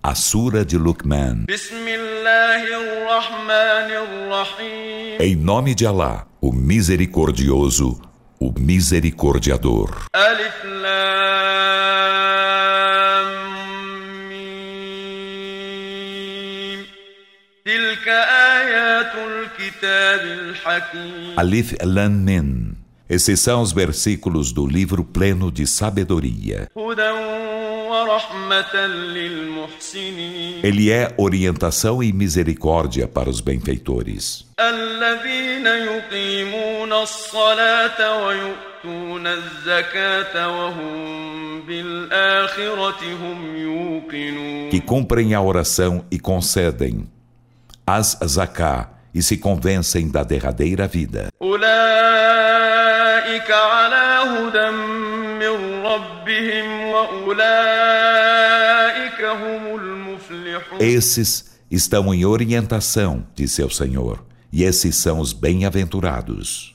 A Sura de Luqman. Em nome de Alá, o Misericordioso, o Misericordiador. Alif Lam Mim. Tilka ayatul kitabil hakim. Alif Lam Mim. Esses são os versículos do livro pleno de sabedoria. Ele é orientação e misericórdia para os benfeitores. Que cumprem a oração e concedem as zaká e se convencem da derradeira vida. Esses estão em orientação de seu Senhor, e esses são os bem-aventurados.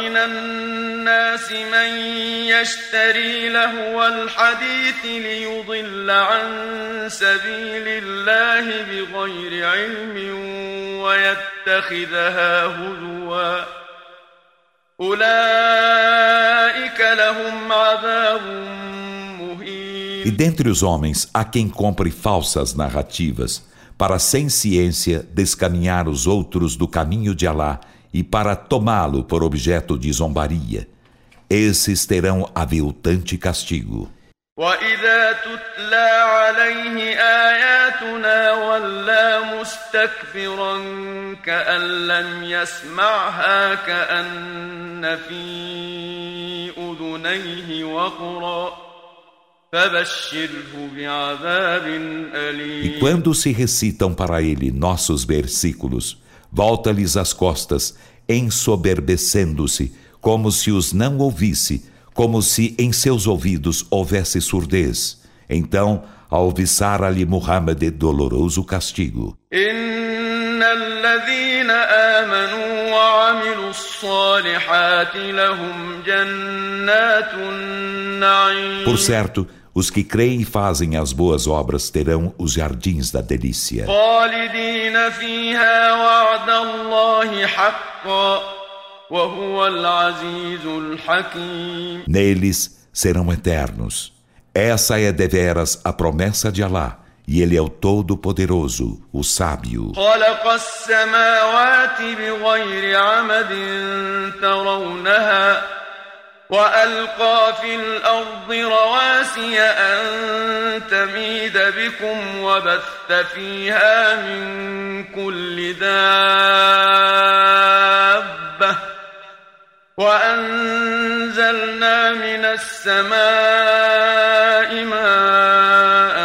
E dentre os homens há quem compre falsas narrativas para sem ciência descaminhar os outros do caminho de Alá e para tomá-lo por objeto de zombaria. Esses terão aviltante castigo. وَإِذَا تُتْلَى عَلَيْهِ آيَاتُنَا وَلَّى مُسْتَكْبِرًا كَأَن لَّمْ يَسْمَعْهَا كَأَنَّ فِي أُذُنَيْهِ وَقْرًا فَبَشِّرْهُ بِعَذَابٍ أَلِيمٍ. E quando se recitam para ele nossos versículos, volta-lhes as costas, ensoberbecendo-se, como se os não ouvisse, como se em seus ouvidos houvesse surdez. Então, alviçara-lhe Muhammad doloroso castigo. Por certo, os que creem e fazem as boas obras terão os jardins da delícia. Neles serão eternos. Essa é deveras a promessa de Alá, e Ele é o Todo-Poderoso, o Sábio. وألقى في الأرض رواسي أن تميد بكم وبث فيها من كل دابة وأنزلنا من السماء ماء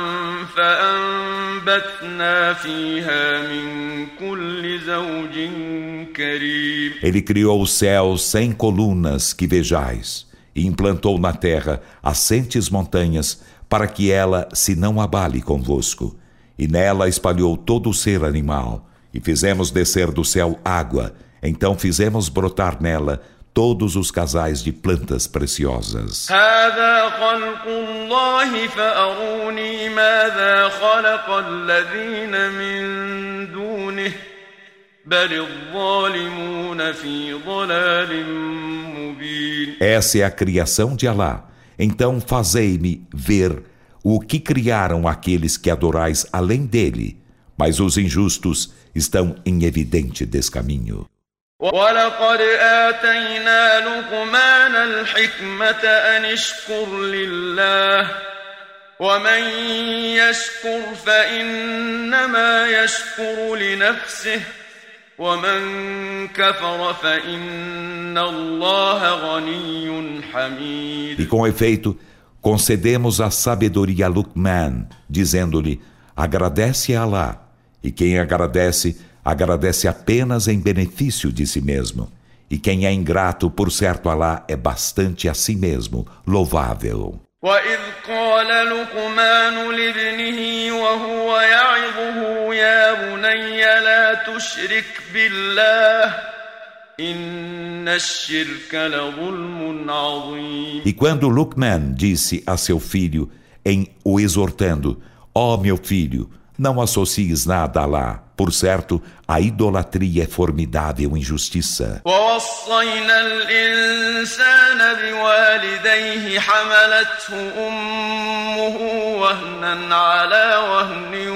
فأنبتنا فيها من كل زوج كريم. Ele criou os céus sem colunas que vejais e implantou na terra assentes montanhas para que ela se não abale convosco. E nela espalhou todo o ser animal e fizemos descer do céu água. Então fizemos brotar nela todos os casais de plantas preciosas. Essa é a criação de Alá. Então fazei-me ver o que criaram aqueles que adorais além dele, mas os injustos estão em evidente descaminho. وَلَقَدْ آتَيْنَا لُقْمَانَ الْحِكْمَةَ أَنِ اشْكُرْ لِلَّهِ وَمَنْ يَشْكُرْ فَإِنَّمَا يَشْكُرُ لِنَفْسِهِ وَمَنْ كَفَرَ فَإِنَّ اللَّهَ غَنِيٌّ حَمِيدٌ. E com efeito, concedemos a sabedoria a Luqman, dizendo-lhe: agradece a Alá, e quem agradece apenas em benefício de si mesmo. E quem é ingrato, por certo, Alá é bastante a si mesmo louvável. وَإِذْ قَالَ لُقْمَانُ لِابْنِهِ وَهُوَ يَعِظُهُ يَا بُنَيَّ لَا تُشْرِكْ بِاللَّهِ إِنَّ الشِّرْكَ لَظُلْمٌ عَظِيمٌ. E quando Luqman disse a seu filho, em o exortando: Ó meu filho, não associes nada a Alá. Por certo, a idolatria é formidável injustiça. ووصينا الإنسان بوالديه حملته أمه وهنا على وهن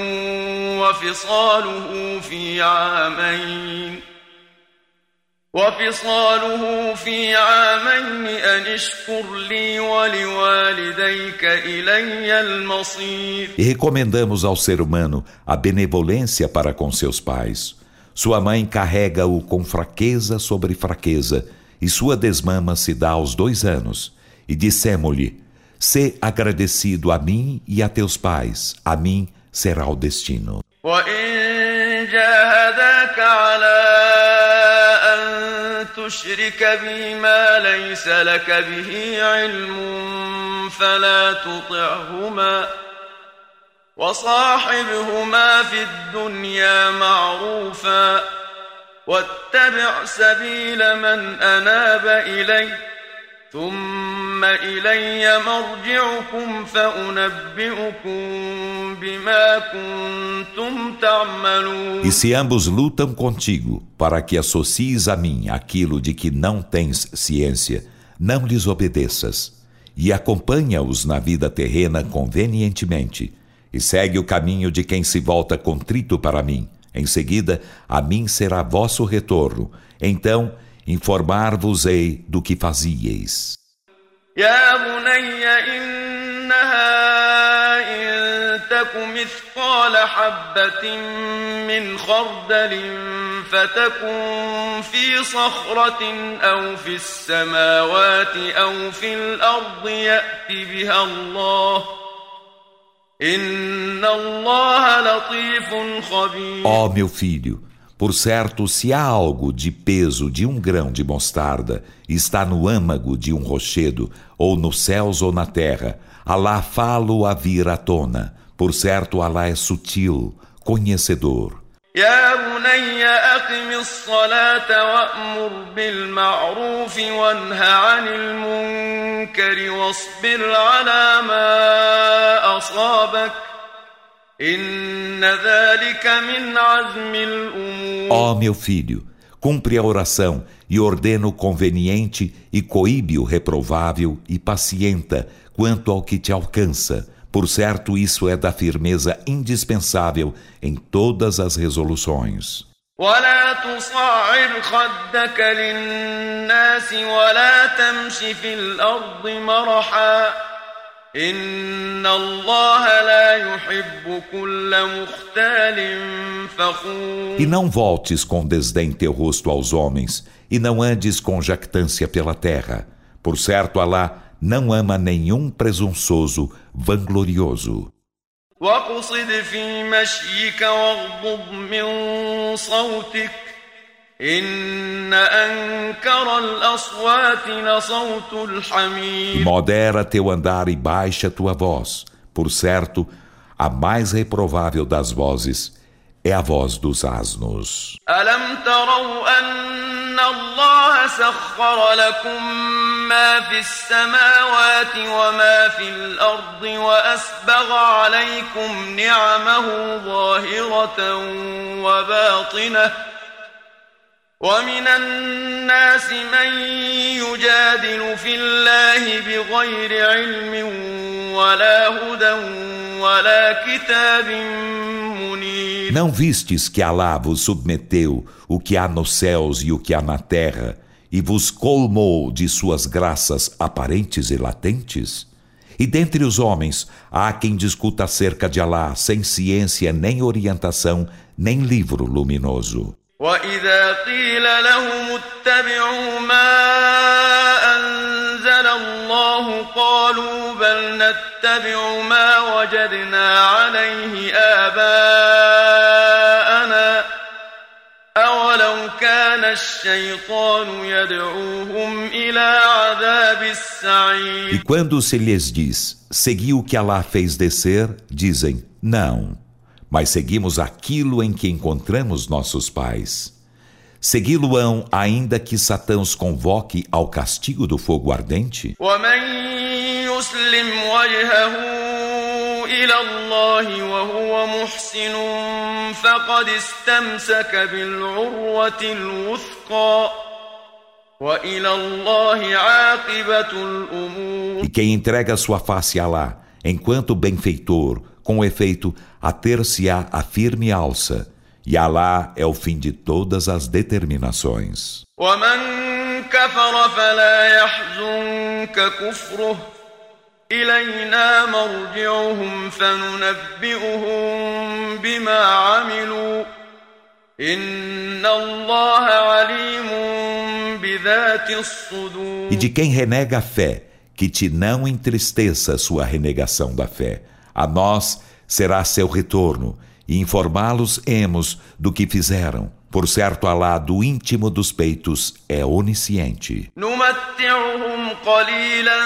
وفصاله في عامين أن اشكر لي ولوالديك إلي المصير. E recomendamos ao ser humano a benevolência para com seus pais. Sua mãe carrega-o com fraqueza sobre fraqueza, e sua desmama se dá aos 2 anos. E dissemo-lhe: sê agradecido a mim e a teus pais, a mim será o destino. وإن جاهداك على تشرك بي ما ليس لك به علم فلا تطعهما وصاحبهما في الدنيا معروفا واتبع سبيل من أناب إلي ثم إلي مرجعكم فأنبئكم بما كنتم تعملون. E se ambos lutam contigo para que associes a mim aquilo de que não tens ciência, não lhes obedeças, e acompanha-os na vida terrena convenientemente, e segue o caminho de quem se volta contrito para mim. Em seguida, a mim será vosso retorno. Então, informar-vos-ei do que fazieis. يا بني إنها إن تك مثقال حبة من خردل فتكن في صخرة أو في السماوات أو في الأرض يأت بها الله إن الله لطيف خبير. Ó meu filho, por certo, se há algo de peso de 1 grão de mostarda, está no âmago de um rochedo, ou nos céus ou na terra, Alá fá-lo a vir à tona. Por certo, Alá é sutil, conhecedor. يا بني أقم الصلاة وأمر بالمعروف وانه عن المنكر واصبر على ما أصابك إن ذلك من عزم الأمور. Ó meu filho, cumpre a oração e ordena o conveniente e coíbe o reprovável e pacienta quanto ao que te alcança. Por certo, isso é da firmeza indispensável em todas as resoluções. ولا تصعر خدك للناس ولا تمش في الأرض مرحا إن الله لا يحب كل مختال فخور. E não voltes com desdém teu rosto aos homens, e não andes com jactância pela terra. Por certo, Alá não ama nenhum presunçoso, vanglorioso. واقصد في مشيك واغضض من صوتك إن أنكر الأصوات لصوت الحمير. Modera teu andar e baixa tua voz. Por certo, a mais reprovável das vozes é a voz dos asnos. ألم تروا أن الله سخر لكم ما في السماوات وما في الأرض وأسبغ عليكم نعمه ظاهرة وباطنة ومن الناس من يجادل في الله بغير علم ولا هدى ولا كتاب منير. Não vistes que Alá vos submeteu o que há nos céus e o que há na terra e vos colmou de suas graças aparentes e latentes? E dentre os homens há quem discuta acerca de Alá sem ciência nem orientação nem livro luminoso. وإذا قيل لهم اتبعوا ما أنزل الله قالوا بل نتبع ما وجدنا عليه آباءنا أولو كان الشيطان يدعوهم إلى عذاب السعير. E quando se lhes diz, segui o que Alá fez descer, dizem, não. Mas seguimos aquilo em que encontramos nossos pais. Segui-lo-ão ainda que Satã os convoque ao castigo do fogo ardente? ومن يسلم وجهه إلى الله وهو محسن فقد استمسك بالعروة الوثقى وإلى الله عاقبة الأمور. E quem entrega sua face a Alá, enquanto benfeitor, com efeito, ater-se-á a firme alça, e Alá é o fim de todas as determinações. ومن كفر فلا يحزنك كفره إلينا مرجعهم فننبئهم بما عملوا إن الله عليم بذات الصدور. E de quem renega a fé, que te não entristeça sua renegação da fé. A nós será seu retorno, e informá-los-emos do que fizeram. Por certo, Alá, do íntimo dos peitos, é onisciente. نمتعهم قليلا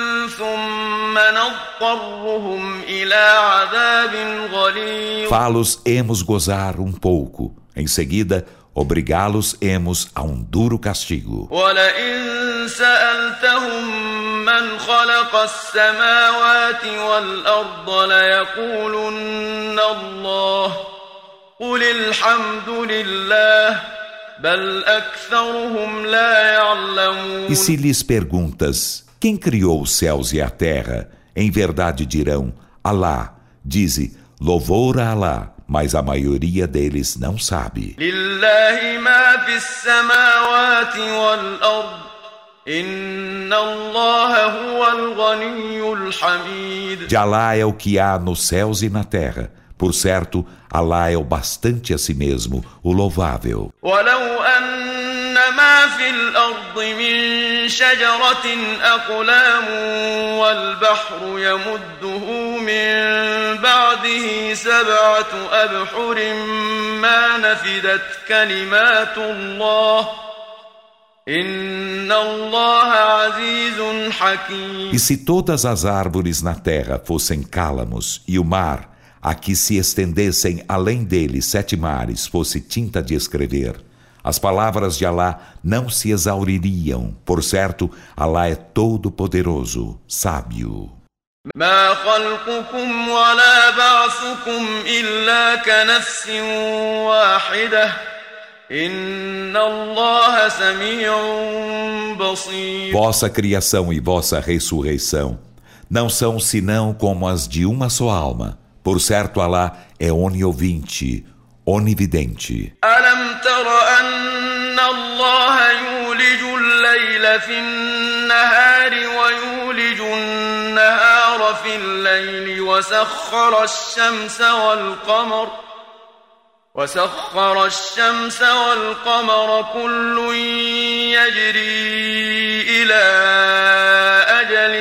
ثم نضطرهم إلى عذاب غليظ. Fá-los-emos gozar um pouco. Em seguida, obrigá-los-emos a um duro castigo. ولئن سألتهم من خلق السماوات والأرض ليقولن الله قل الحمد لله بل أكثرهم لا يعلمون. E se lhes perguntas, quem criou os céus e a terra? Em verdade dirão, Alá. Dize, louvor a Alá, mas a maioria deles não sabe. لله ما في السماوات والأرض إن الله هو الغني الحميد. De Alá é o que há nos céus e na terra. Por certo, Alá é o bastante a si mesmo, o louvável. ولو أن ما في الأرض من شجرة أقلام والبحر يمده من بعده 7 أبحر ما نفدت كلمات الله إن الله عزيز حكيم. E se todas as árvores na terra fossem cálamos e o mar, a que se estendessem além dele 7 mares, fosse tinta de escrever, as palavras de Alá não se exauririam. Por certo, Alá é todo-poderoso, sábio. ما خلقكم ولا بعثكم إلا كنفس واحدة إن الله سميع بصير. Vossa criação e vossa ressurreição não são senão como as de uma só alma. Por certo, Alá é oniovinte, onividente. ألم تر أن الله يولج الليل في النهار ويولج النهار في الليل وسخر الشمس والقمر كل يجري إلى أجل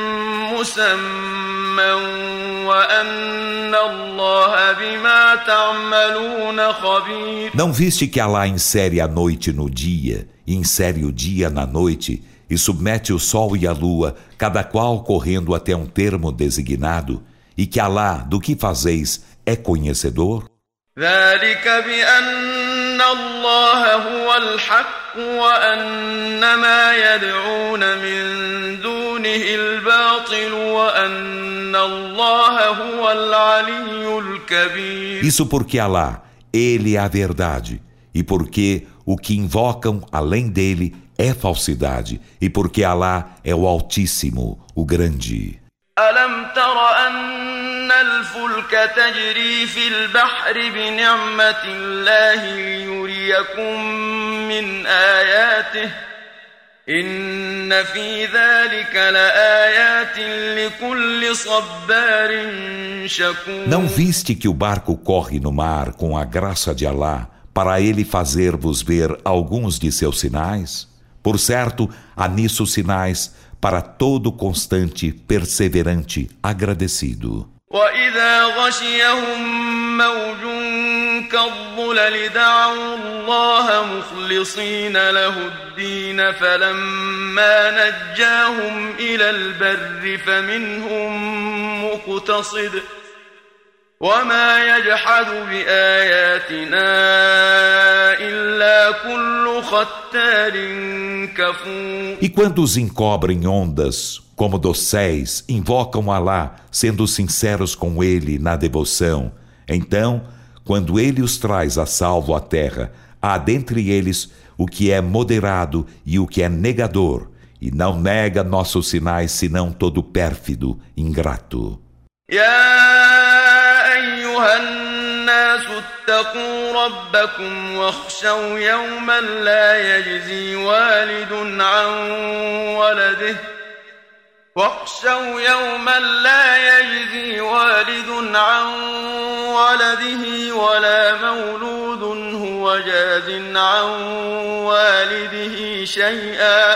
مسمى وأن الله بما تعملون خبير. Não viste que Alá insere a noite no dia, e insere o dia na noite, e submete o sol e a lua, cada qual correndo até um termo designado, e que Alá, do que fazeis, é conhecedor? ذلك بأن الله هو الحق وأن ما يدعون من دونه الباطل وأن الله هو العلي الكبير. Isso porque Alá, Ele é a verdade, e porque o que invocam além dele é falsidade, e porque Alá é o Altíssimo, o Grande. ألم تر أن الفلك تجري في البحر بنعمة الله ليريكم من آياته إن في ذلك لآيات لكل صبار شكور. Não viste que o barco corre no mar com a graça de Alá para ele fazer-vos ver alguns de seus sinais? Por certo, há nisso sinais para todo constante, perseverante, agradecido. وإذا غشيهم موج كالظلل دعوا الله مخلصين له الدين فلما نجاهم إلى البر فمنهم مقتصد وما يجحد بآياتنا إلا كل ختار كفور. E quando os encobrem ondas, como dosséis, invocam Alá, sendo sinceros com Ele na devoção, então, quando Ele os traz a salvo à terra, há dentre eles o que é moderado e o que é negador, e não nega nossos sinais senão todo pérfido, ingrato. اتقوا ربكم واخشوا يوما لا يجزي والد عن ولده ولا مولود هو جاز عن والده شيئا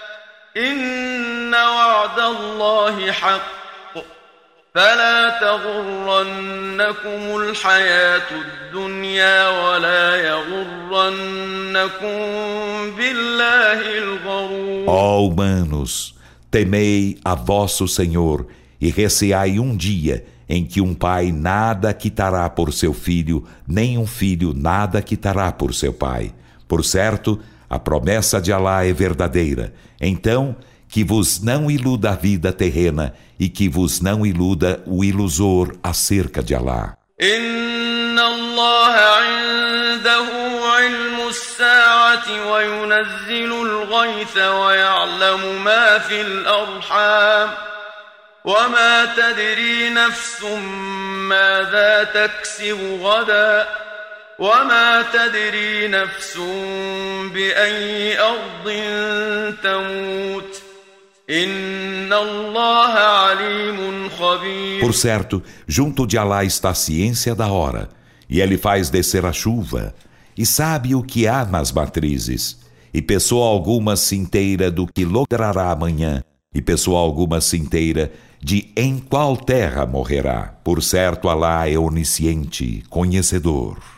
إن وعد الله حق فلا تغرنكم الحياة الدنيا ولا يغرنكم بالله الغرور. Ó humanos, temei a vosso Senhor e receai um dia em que um pai nada quitará por seu filho, nem um filho nada quitará por seu pai. Por certo, a promessa de Alá é verdadeira. Então, que vos não iluda a vida terrena e que vos não iluda o ilusor acerca de Alá. إن الله عنده علم الساعة وينزل الغيث ويعلم ما في الأرحام وما تدري نفس ماذا تكسب غدا وما تدري نفس بأي أرض تموت إن الله عليم خبير. Por certo, junto de Alá está a ciência da hora, e Ele faz descer a chuva, e sabe o que há nas matrizes, e pessoa alguma se inteira do que logrará amanhã, e pessoa alguma se inteira de em qual terra morrerá. Por certo, Alá é onisciente, conhecedor.